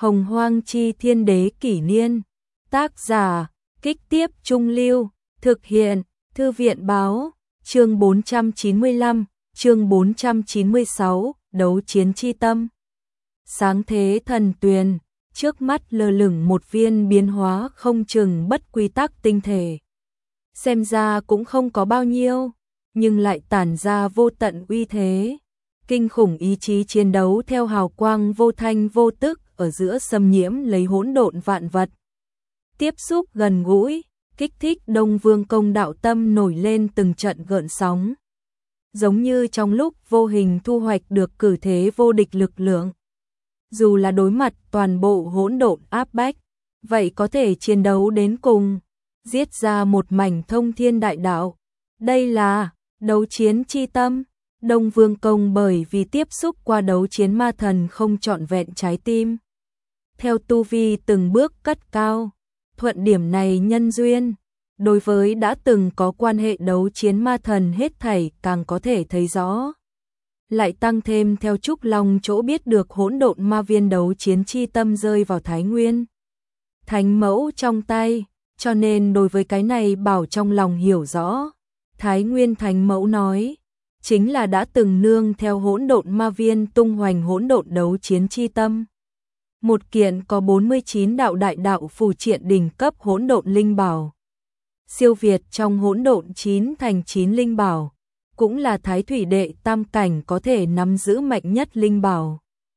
Hồng Hoang Chi Thiên Đế Kỷ Niên. Tác giả, Kích Tiếp Trung Lưu. Thực hiện, Thư viện Báo. Chương 495, chương 496, Đấu Chiến Chi Tâm. Sáng thế thần tuyền, trước mắt lơ lửng một viên biến hóa không chừng bất quy tắc tinh thể. Xem ra cũng không có bao nhiêu, nhưng lại tản ra vô tận uy thế. Kinh khủng ý chí chiến đấu theo hào quang vô thanh vô tức ở giữa xâm nhiễm lấy hỗn độn vạn vật. Tiếp xúc gần gũi, kích thích Đông Vương Công đạo tâm nổi lên từng trận gợn sóng. Giống như trong lúc vô hình thu hoạch được cử thế vô địch lực lượng. Dù là đối mặt toàn bộ hỗn độn áp bách, vậy có thể chiến đấu đến cùng, giết ra một mảnh thông thiên đại đạo. Đây là đấu chiến chi tâm. Đông Vương Công bởi vì tiếp xúc qua đấu chiến ma thần không trọn vẹn trái tim. Theo tu vi từng bước cất cao, thuận điểm này nhân duyên, đối với đã từng có quan hệ đấu chiến ma thần hết thảy càng có thể thấy rõ. Lại tăng thêm theo Trúc Long chỗ biết được hỗn độn ma viên đấu chiến chi tâm rơi vào Thái Nguyên Thánh Mẫu trong tay, cho nên đối với cái này bảo trong lòng hiểu rõ. Thái Nguyên Thánh Mẫu nói, chính là đã từng nương theo hỗn độn ma viên tung hoành hỗn độn đấu chiến chi tâm. Một kiện có 49 đạo đại đạo phù triện đỉnh cấp hỗn độn linh bảo. Siêu việt trong hỗn độn 9 thành 9 linh bảo, cũng là Thái Thủy Đệ tam cảnh có thể nắm giữ mạnh nhất linh bảo.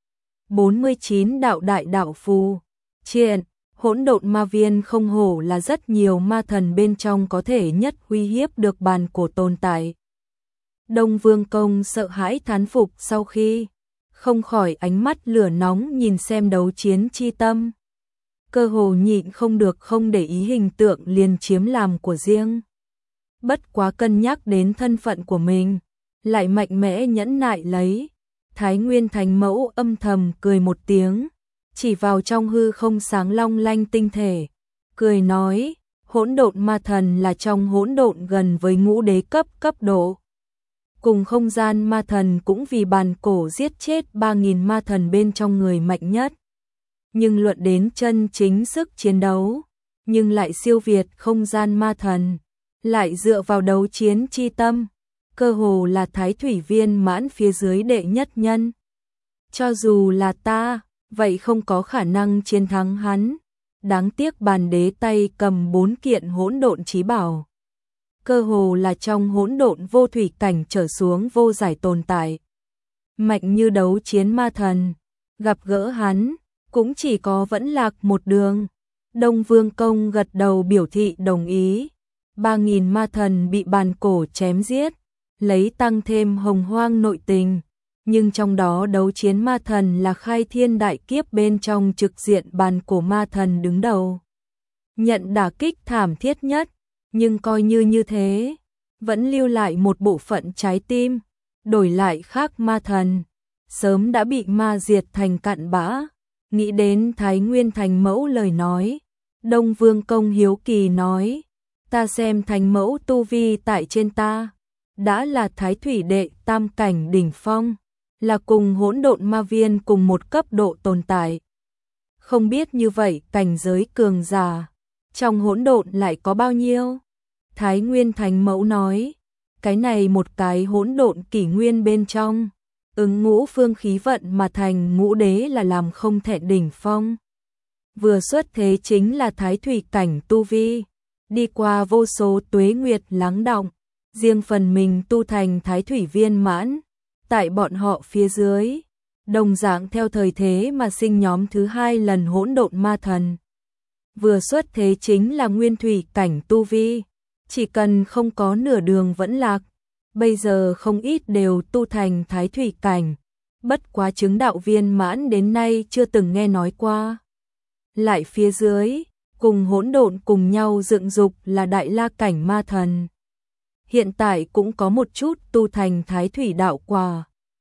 49 đạo đại đạo phù triện, hỗn độn ma viên không hổ là rất nhiều ma thần bên trong có thể nhất uy hiếp được bàn cổ tồn tại. Đông Vương Công sợ hãi thán phục sau khi không khỏi ánh mắt lửa nóng nhìn xem đấu chiến chi tâm. Cơ hồ nhịn không được không để ý hình tượng liền chiếm làm của riêng. Bất quá cân nhắc đến thân phận của mình, lại mạnh mẽ nhẫn nại lấy. Thái Nguyên Thánh Mẫu âm thầm cười một tiếng, chỉ vào trong hư không sáng long lanh tinh thể, cười nói, hỗn độn ma thần là trong hỗn độn gần với ngũ đế cấp độ. Cùng không gian ma thần cũng vì bàn cổ giết chết 3.000 ma thần bên trong người mạnh nhất. Nhưng luận đến chân chính sức chiến đấu, nhưng lại siêu việt không gian ma thần, lại dựa vào đấu chiến chi tâm, cơ hồ là Thái Thủy Viên mãn phía dưới đệ nhất nhân. Cho dù là ta, vậy không có khả năng chiến thắng hắn. Đáng tiếc bàn đế tay cầm 4 kiện hỗn độn chí bảo. Cơ hồ là trong hỗn độn vô thủy cảnh trở xuống vô giải tồn tại. Mạnh như đấu chiến ma thần, gặp gỡ hắn, cũng chỉ có vẫn lạc một đường. Đông Vương Công gật đầu biểu thị đồng ý. 3.000 ma thần bị bàn cổ chém giết, lấy tăng thêm hồng hoang nội tình. Nhưng trong đó đấu chiến ma thần là khai thiên đại kiếp bên trong trực diện bàn cổ ma thần đứng đầu. Nhận đả kích thảm thiết nhất, nhưng coi như thế, vẫn lưu lại một bộ phận trái tim, đổi lại khác ma thần, sớm đã bị ma diệt thành cặn bã. Nghĩ đến Thái Nguyên Thánh Mẫu lời nói, Đông Vương Công hiếu kỳ nói, ta xem Thánh Mẫu tu vi tại trên ta, đã là Thái Thủy Đệ tam cảnh đỉnh phong, là cùng hỗn độn ma viên cùng một cấp độ tồn tại. Không biết như vậy cảnh giới cường giả, trong hỗn độn lại có bao nhiêu? Thái Nguyên Thánh Mẫu nói, cái này một cái hỗn độn kỷ nguyên bên trong, ứng ngũ phương khí vận mà thành ngũ đế là làm không thể đỉnh phong. Vừa xuất thế chính là Thái Thủy cảnh tu vi, đi qua vô số tuế nguyệt lắng đọng, riêng phần mình tu thành Thái Thủy viên mãn. Tại bọn họ phía dưới, đồng dạng theo thời thế mà sinh nhóm thứ 2 lần hỗn độn ma thần. Vừa xuất thế chính là nguyên thủy cảnh tu vi, chỉ cần không có nửa đường vẫn lạc. Bây giờ không ít đều tu thành Thái Thủy cảnh, bất quá chứng đạo viên mãn đến nay chưa từng nghe nói qua. Lại phía dưới, cùng hỗn độn cùng nhau dựng dục là Đại La cảnh ma thần. Hiện tại cũng có một chút tu thành Thái Thủy đạo quả.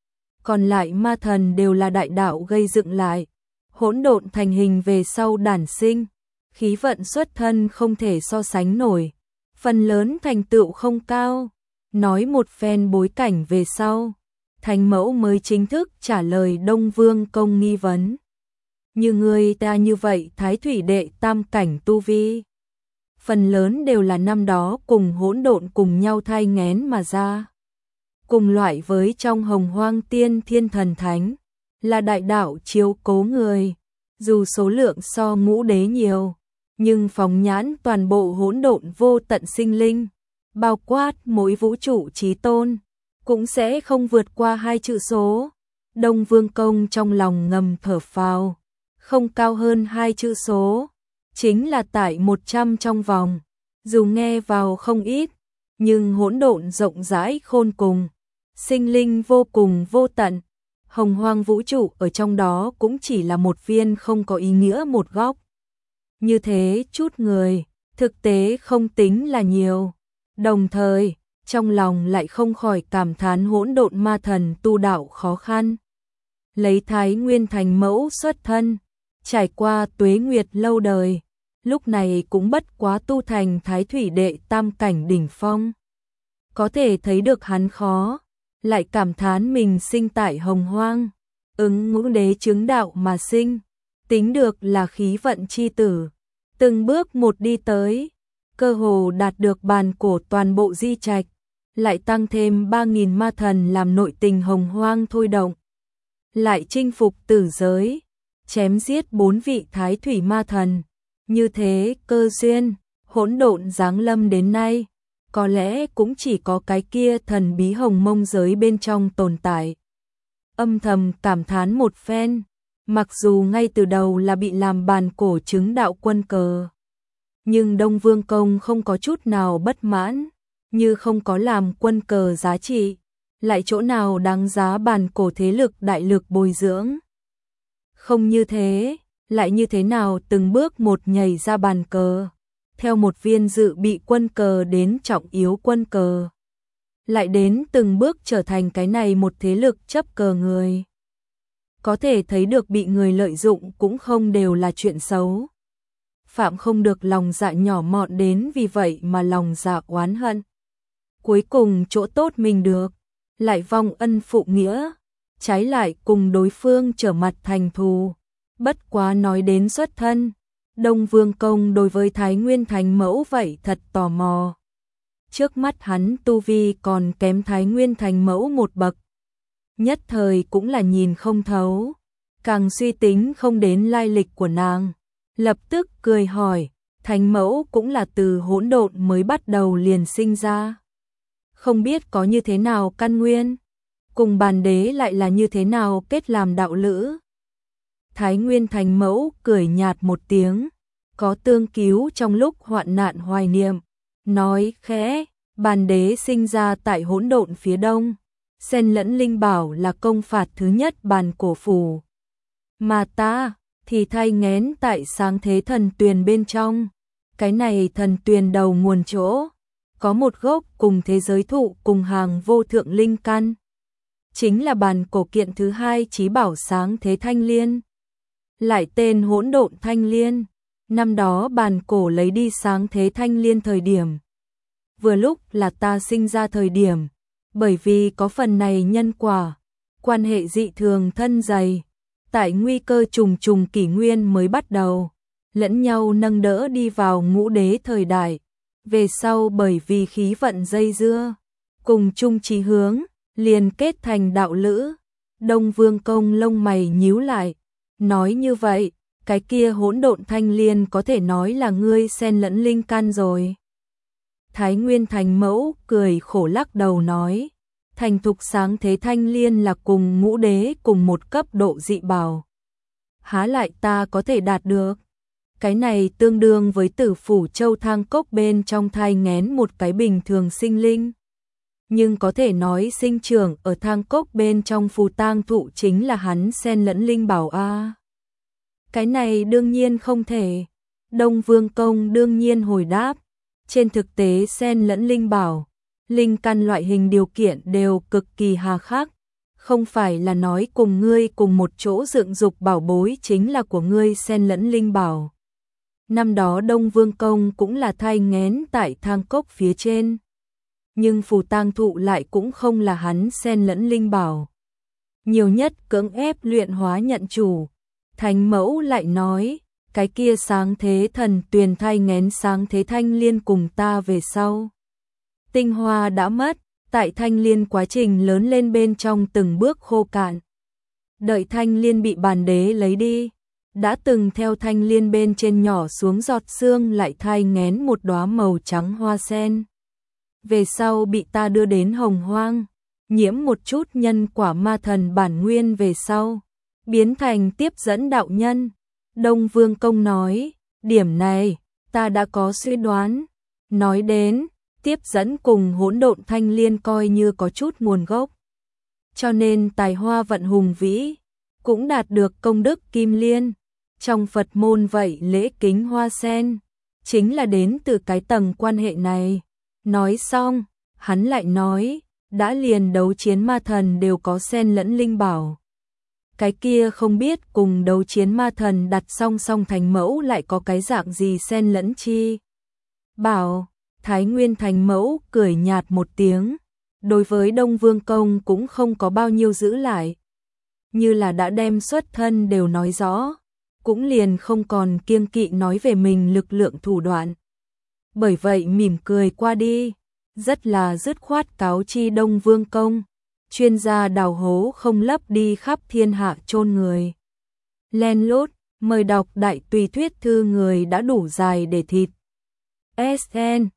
Còn lại ma thần đều là đại đạo gây dựng lại, hỗn độn thành hình về sau đản sinh, khí vận xuất thân không thể so sánh nổi, phần lớn thành tựu không cao. Nói một phen bối cảnh về sau, Thánh Mẫu mới chính thức trả lời Đông Vương Công nghi vấn. Như người ta như vậy thái thủy đệ tam cảnh tu vi, phần lớn đều là năm đó cùng hỗn độn cùng nhau thai nghén mà ra. Cùng loại với trong Hồng Hoang Tiên Thiên Thần Thánh, là đại đạo chiếu cố người, dù số lượng so ngũ đế nhiều, nhưng phóng nhãn toàn bộ hỗn độn vô tận sinh linh, bao quát mỗi vũ trụ chí tôn, cũng sẽ không vượt qua 2 chữ số. Đông Vương Công trong lòng ngầm thở phào, không cao hơn 2 chữ số, chính là tại 100 trong vòng, dù nghe vào không ít, nhưng hỗn độn rộng rãi khôn cùng, sinh linh vô cùng vô tận, hồng hoang vũ trụ ở trong đó cũng chỉ là một viên không có ý nghĩa một góc. Như thế chút người, thực tế không tính là nhiều, đồng thời, trong lòng lại không khỏi cảm thán hỗn độn ma thần tu đạo khó khăn. Lấy Thái Nguyên thành mẫu xuất thân, trải qua tuế nguyệt lâu đời, lúc này cũng bất quá tu thành Thái Thủy đệ tam cảnh đỉnh phong. Có thể thấy được hắn khó, lại cảm thán mình sinh tại hồng hoang, ứng ngũ đế chứng đạo mà sinh, tính được là khí vận chi tử, từng bước một đi tới, cơ hồ đạt được bàn cổ toàn bộ di trạch, lại tăng thêm 3.000 ma thần làm nội tình hồng hoang thôi động, lại chinh phục tử giới, chém giết 4 vị thái thủy ma thần, như thế cơ duyên, hỗn độn giáng lâm đến nay, có lẽ cũng chỉ có cái kia thần bí hồng mông giới bên trong tồn tại. Âm thầm cảm thán một phen, mặc dù ngay từ đầu là bị làm bàn cổ chứng đạo quân cờ, nhưng Đông Vương Công không có chút nào bất mãn, như không có làm quân cờ giá trị, lại chỗ nào đáng giá bàn cổ thế lực đại lực bồi dưỡng. Không như thế, lại như thế nào từng bước một nhảy ra bàn cờ, theo một viên dự bị quân cờ đến trọng yếu quân cờ, lại đến từng bước trở thành cái này một thế lực chấp cờ người. Có thể thấy được bị người lợi dụng cũng không đều là chuyện xấu. Phạm không được lòng dạ nhỏ mọn đến vì vậy mà lòng dạ oán hận. Cuối cùng chỗ tốt mình được, lại vong ân phụ nghĩa, trái lại cùng đối phương trở mặt thành thù. Bất quá nói đến xuất thân, Đông Vương Công đối với Thái Nguyên Thành mẫu vậy thật tò mò. Trước mắt hắn tu vi còn kém Thái Nguyên Thành mẫu một bậc. Nhất thời cũng là nhìn không thấu, càng suy tính không đến lai lịch của nàng. Lập tức cười hỏi, Thành mẫu cũng là từ hỗn độn mới bắt đầu liền sinh ra. Không biết có như thế nào căn nguyên, cùng bàn đế lại là như thế nào kết làm đạo lữ. Thái Nguyên Thành mẫu cười nhạt một tiếng, có tương cứu trong lúc hoạn nạn hoài niệm, nói khẽ, bàn đế sinh ra tại hỗn độn phía đông, xen lẫn linh bảo là công phạt thứ nhất bàn cổ phủ. Mà ta thì thai nghén tại sáng thế thần tuyền bên trong, cái này thần tuyền đầu nguồn chỗ, có một gốc cùng thế giới thụ cùng hàng vô thượng linh căn. Chính là bàn cổ kiện thứ hai chí bảo sáng thế thanh liên. Lại tên hỗn độn thanh liên, năm đó bàn cổ lấy đi sáng thế thanh liên thời điểm. Vừa lúc là ta sinh ra thời điểm, bởi vì có phần này nhân quả, quan hệ dị thường thân dày, tại nguy cơ trùng trùng kỷ nguyên mới bắt đầu, lẫn nhau nâng đỡ đi vào ngũ đế thời đại, về sau bởi vì khí vận dây dưa, cùng chung chí hướng, liền kết thành đạo lữ. Đông Vương Công lông mày nhíu lại, nói như vậy, cái kia hỗn độn thanh liên có thể nói là ngươi xen lẫn linh căn rồi. Thái Nguyên Thành mẫu cười khổ lắc đầu nói, thành thục sáng thế thanh liên là cùng ngũ đế cùng một cấp độ dị bảo. Há lại ta có thể đạt được. Cái này tương đương với Tử Phủ Châu Thang Cốc bên trong thai nghén một cái bình thường sinh linh. Nhưng có thể nói sinh trưởng ở Thang Cốc bên trong phù tang thụ chính là hắn xen lẫn linh bảo a. Cái này đương nhiên không thể. Đông Vương Công đương nhiên hồi đáp, trên thực tế xen lẫn linh bảo, linh căn loại hình điều kiện đều cực kỳ hà khắc, không phải là nói cùng ngươi cùng một chỗ dựng dục bảo bối chính là của ngươi xen lẫn linh bảo. Năm đó Đông Vương Công cũng là thai nghén tại Thang Cốc phía trên, nhưng phù tang thụ lại cũng không là hắn xen lẫn linh bảo. Nhiều nhất cưỡng ép luyện hóa nhận chủ, Thánh mẫu lại nói, cái kia sáng thế thần tuyền thai nghén sáng thế thanh liên cùng ta về sau. Tinh hoa đã mất, tại thanh liên quá trình lớn lên bên trong từng bước khô cạn. Đợi thanh liên bị bản đế lấy đi, đã từng theo thanh liên bên trên nhỏ xuống giọt sương lại thai nghén một đóa màu trắng hoa sen. Về sau bị ta đưa đến hồng hoang, nhiễm một chút nhân quả ma thần bản nguyên về sau, biến thành tiếp dẫn đạo nhân. Đông Vương Công nói, điểm này, ta đã có suy đoán. Nói đến, tiếp dẫn cùng hỗn độn thanh liên coi như có chút nguồn gốc. Cho nên tài hoa vận hùng vĩ, cũng đạt được công đức kim liên. Trong Phật môn vậy lễ kính hoa sen, chính là đến từ cái tầng quan hệ này. Nói xong, hắn lại nói, đã liền đấu chiến ma thần đều có sen lẫn linh bảo. Cái kia không biết cùng đấu chiến ma thần đặt song song thành mẫu lại có cái dạng gì sen lẫn chi. Bảo, Thái Nguyên thành mẫu cười nhạt một tiếng, đối với Đông Vương Công cũng không có bao nhiêu giữ lại. Như là đã đem xuất thân đều nói rõ, cũng liền không còn kiêng kỵ nói về mình lực lượng thủ đoạn. Bởi vậy mỉm cười qua đi, rất là dứt khoát cáo chi Đông Vương Công. Chuyên gia đào hố không lấp đi khắp thiên hạ chôn người. Len lút, mời đọc đại tùy thuyết thư người đã đủ dài để thịt. SN